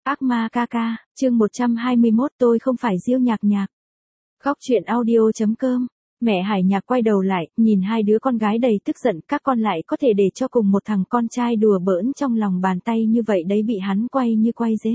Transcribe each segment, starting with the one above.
Ác ma ca ca, chương 121 tôi không phải Diêu Nhạc Nhạc. Góc truyện audio.com. Mẹ Hải Nhạc quay đầu lại, nhìn hai đứa con gái đầy tức giận, các con lại có thể để cho cùng một thằng con trai đùa bỡn trong lòng bàn tay như vậy đấy, bị hắn quay như quay dế.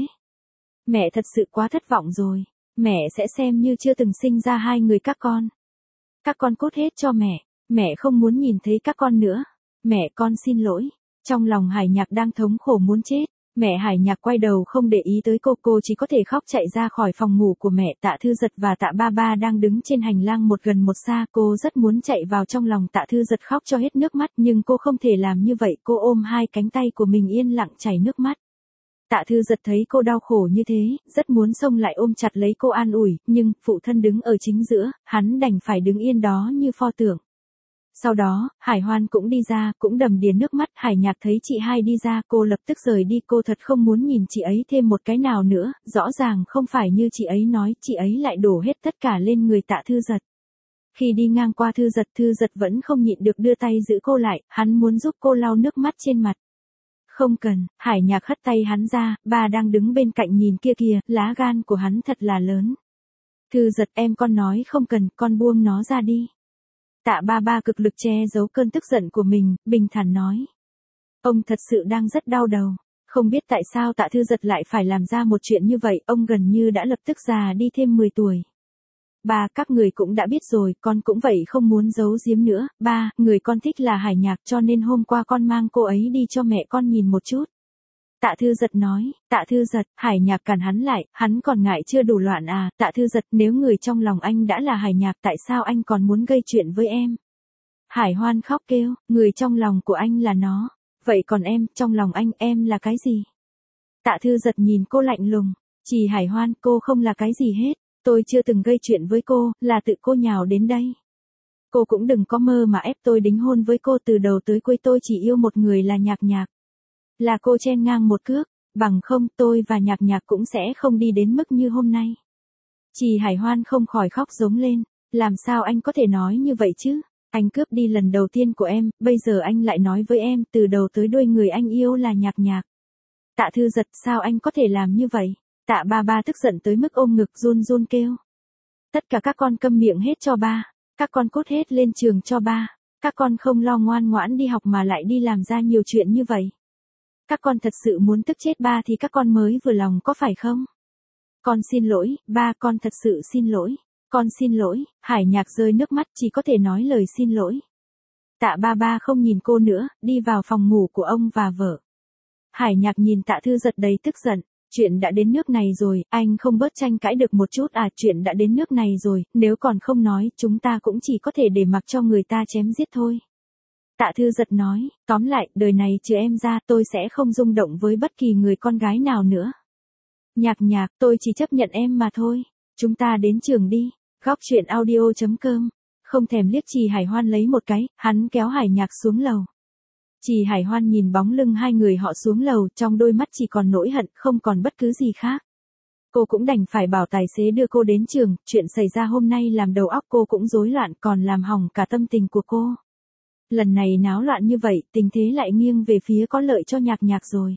Mẹ thật sự quá thất vọng rồi, mẹ sẽ xem như chưa từng sinh ra hai người các con. Các con cút hết cho mẹ không muốn nhìn thấy các con nữa. Mẹ con xin lỗi. Trong lòng Hải Nhạc đang thống khổ muốn chết. Mẹ Hải Nhạc quay đầu không để ý tới cô chỉ có thể khóc chạy ra khỏi phòng ngủ của mẹ. Tạ Thư Giật và Tạ Ba Ba đang đứng trên hành lang một gần một xa. Cô rất muốn chạy vào trong lòng Tạ Thư Giật khóc cho hết nước mắt, nhưng cô không thể làm như vậy. Cô ôm hai cánh tay của mình yên lặng chảy nước mắt. Tạ Thư Giật thấy cô đau khổ như thế, rất muốn xông lại ôm chặt lấy cô an ủi, nhưng phụ thân đứng ở chính giữa, hắn đành phải đứng yên đó như pho tượng. Sau đó, Hải Hoan cũng đi ra, cũng đầm đìa nước mắt. Hải Nhạc thấy chị hai đi ra, cô lập tức rời đi. Cô thật không muốn nhìn chị ấy thêm một cái nào nữa, rõ ràng không phải như chị ấy nói, chị ấy lại đổ hết tất cả lên người Tạ Thư Giật. Khi đi ngang qua Thư Giật vẫn không nhịn được đưa tay giữ cô lại, hắn muốn giúp cô lau nước mắt trên mặt. Không cần, Hải Nhạc hất tay hắn ra, ba đang đứng bên cạnh nhìn kia kìa, lá gan của hắn thật là lớn. Thư Giật, em con nói không cần, con buông nó ra đi. Tạ Ba Ba cực lực che giấu cơn tức giận của mình, bình thản nói. Ông thật sự đang rất đau đầu. Không biết tại sao Tạ Thư Giật lại phải làm ra một chuyện như vậy, ông gần như đã lập tức già đi thêm 10 tuổi. Ba, các người cũng đã biết rồi, con cũng vậy, không muốn giấu giếm nữa. Ba, người con thích là Hải Nhạc, cho nên hôm qua con mang cô ấy đi cho mẹ con nhìn một chút. Tạ Thư Giật nói. Tạ Thư Giật, Hải Nhạc cản hắn lại, hắn còn ngại chưa đủ loạn à. Tạ Thư Giật, nếu người trong lòng anh đã là Hải Nhạc, tại sao anh còn muốn gây chuyện với em? Hải Hoan khóc kêu, người trong lòng của anh là nó. Vậy còn em, trong lòng anh, em là cái gì? Tạ Thư Giật nhìn cô lạnh lùng. Chỉ Hải Hoan, cô không là cái gì hết. Tôi chưa từng gây chuyện với cô, là tự cô nhào đến đây. Cô cũng đừng có mơ mà ép tôi đính hôn với cô, từ đầu tới cuối tôi chỉ yêu một người là Nhạc Nhạc. Là cô chen ngang một cước, bằng không tôi và Nhạc Nhạc cũng sẽ không đi đến mức như hôm nay. Chỉ Hải Hoan không khỏi khóc giống lên, làm sao anh có thể nói như vậy chứ? Anh cướp đi lần đầu tiên của em, bây giờ anh lại nói với em từ đầu tới đuôi người anh yêu là Nhạc Nhạc. Tạ Thư Giật, sao anh có thể làm như vậy? Tạ Ba Ba tức giận tới mức ôm ngực run run kêu. Tất cả các con câm miệng hết cho ba, các con cút hết lên trường cho ba, các con không lo ngoan ngoãn đi học mà lại đi làm ra nhiều chuyện như vậy. Các con thật sự muốn tức chết ba thì các con mới vừa lòng có phải không? Con xin lỗi, ba, con thật sự xin lỗi. Con xin lỗi. Hải Nhạc rơi nước mắt, chỉ có thể nói lời xin lỗi. Tạ Ba Ba không nhìn cô nữa, đi vào phòng ngủ của ông và vợ. Hải Nhạc nhìn Tạ Thư Giật đầy tức giận. Chuyện đã đến nước này rồi, anh không bớt tranh cãi được một chút à? Chuyện đã đến nước này rồi, nếu còn không nói, chúng ta cũng chỉ có thể để mặc cho người ta chém giết thôi. Tạ Thư Giật nói, tóm lại, đời này trừ em ra, tôi sẽ không rung động với bất kỳ người con gái nào nữa. Nhạc Nhạc, tôi chỉ chấp nhận em mà thôi. Chúng ta đến trường đi. Góc truyện audio.com. Không thèm liếc Trì Hải Hoan lấy một cái, hắn kéo Hải Nhạc xuống lầu. Trì Hải Hoan nhìn bóng lưng hai người họ xuống lầu, trong đôi mắt chỉ còn nỗi hận, không còn bất cứ gì khác. Cô cũng đành phải bảo tài xế đưa cô đến trường, chuyện xảy ra hôm nay làm đầu óc cô cũng rối loạn, còn làm hỏng cả tâm tình của cô. Lần này náo loạn như vậy, tình thế lại nghiêng về phía có lợi cho Nhạc Nhạc rồi.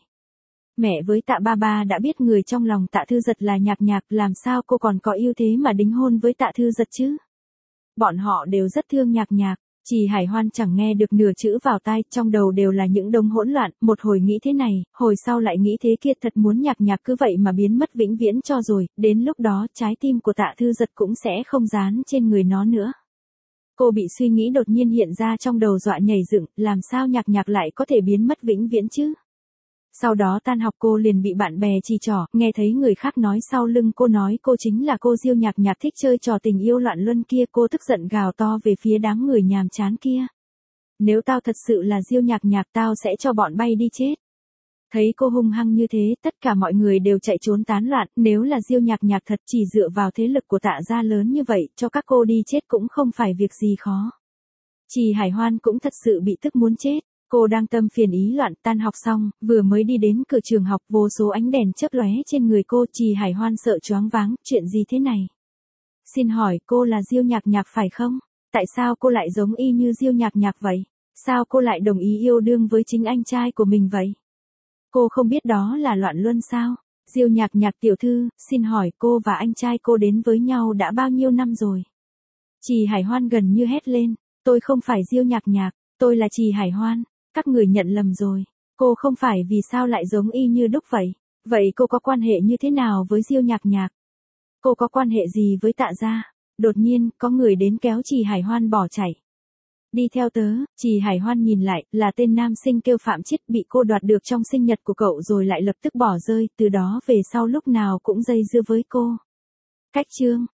Mẹ với Tạ Ba Ba đã biết người trong lòng Tạ Thư Giật là Nhạc Nhạc, làm sao cô còn có ưu thế mà đính hôn với Tạ Thư Giật chứ? Bọn họ đều rất thương Nhạc Nhạc. Trì Hải Hoan chẳng nghe được nửa chữ vào tai, trong đầu đều là những đống hỗn loạn, một hồi nghĩ thế này, hồi sau lại nghĩ thế kia, thật muốn Nhạc Nhạc cứ vậy mà biến mất vĩnh viễn cho rồi, đến lúc đó trái tim của Tạ Thư Giật cũng sẽ không dán trên người nó nữa. Cô bị suy nghĩ đột nhiên hiện ra trong đầu dọa nhảy dựng, làm sao Nhạc Nhạc lại có thể biến mất vĩnh viễn chứ? Sau đó tan học cô liền bị bạn bè chỉ trỏ, nghe thấy người khác nói sau lưng cô nói cô chính là cô Diêu Nhạc Nhạc thích chơi trò tình yêu loạn luân kia, cô tức giận gào to về phía đám người nhàm chán kia. Nếu tao thật sự là Diêu Nhạc Nhạc tao sẽ cho bọn bay đi chết. Thấy cô hung hăng như thế, tất cả mọi người đều chạy trốn tán loạn, nếu là Diêu Nhạc Nhạc thật chỉ dựa vào thế lực của Tạ gia lớn như vậy, cho các cô đi chết cũng không phải việc gì khó. Trì Hải Hoan cũng thật sự bị tức muốn chết. Cô đang tâm phiền ý loạn, tan học xong, vừa mới đi đến cửa trường học, vô số ánh đèn chớp lóe trên người cô. Trì Hải Hoan sợ choáng váng, chuyện gì thế này? Xin hỏi, cô là Diêu Nhạc Nhạc phải không? Tại sao cô lại giống y như Diêu Nhạc Nhạc vậy? Sao cô lại đồng ý yêu đương với chính anh trai của mình vậy? Cô không biết đó là loạn luân sao? Diêu Nhạc Nhạc tiểu thư, xin hỏi cô và anh trai cô đến với nhau đã bao nhiêu năm rồi? Trì Hải Hoan gần như hét lên, tôi không phải Diêu Nhạc Nhạc, tôi là Trì Hải Hoan, các người nhận lầm rồi, cô không phải, vì sao lại giống y như đúc vậy? Vậy cô có quan hệ như thế nào với Diêu Nhạc Nhạc? Cô có quan hệ gì với Tạ gia? Đột nhiên, có người đến kéo Trì Hải Hoan bỏ chạy. Đi theo tớ. Trì Hải Hoan nhìn lại, là tên nam sinh kêu Phạm Chiết, bị cô đoạt được trong sinh nhật của cậu rồi lại lập tức bỏ rơi, từ đó về sau lúc nào cũng dây dưa với cô. Cách chương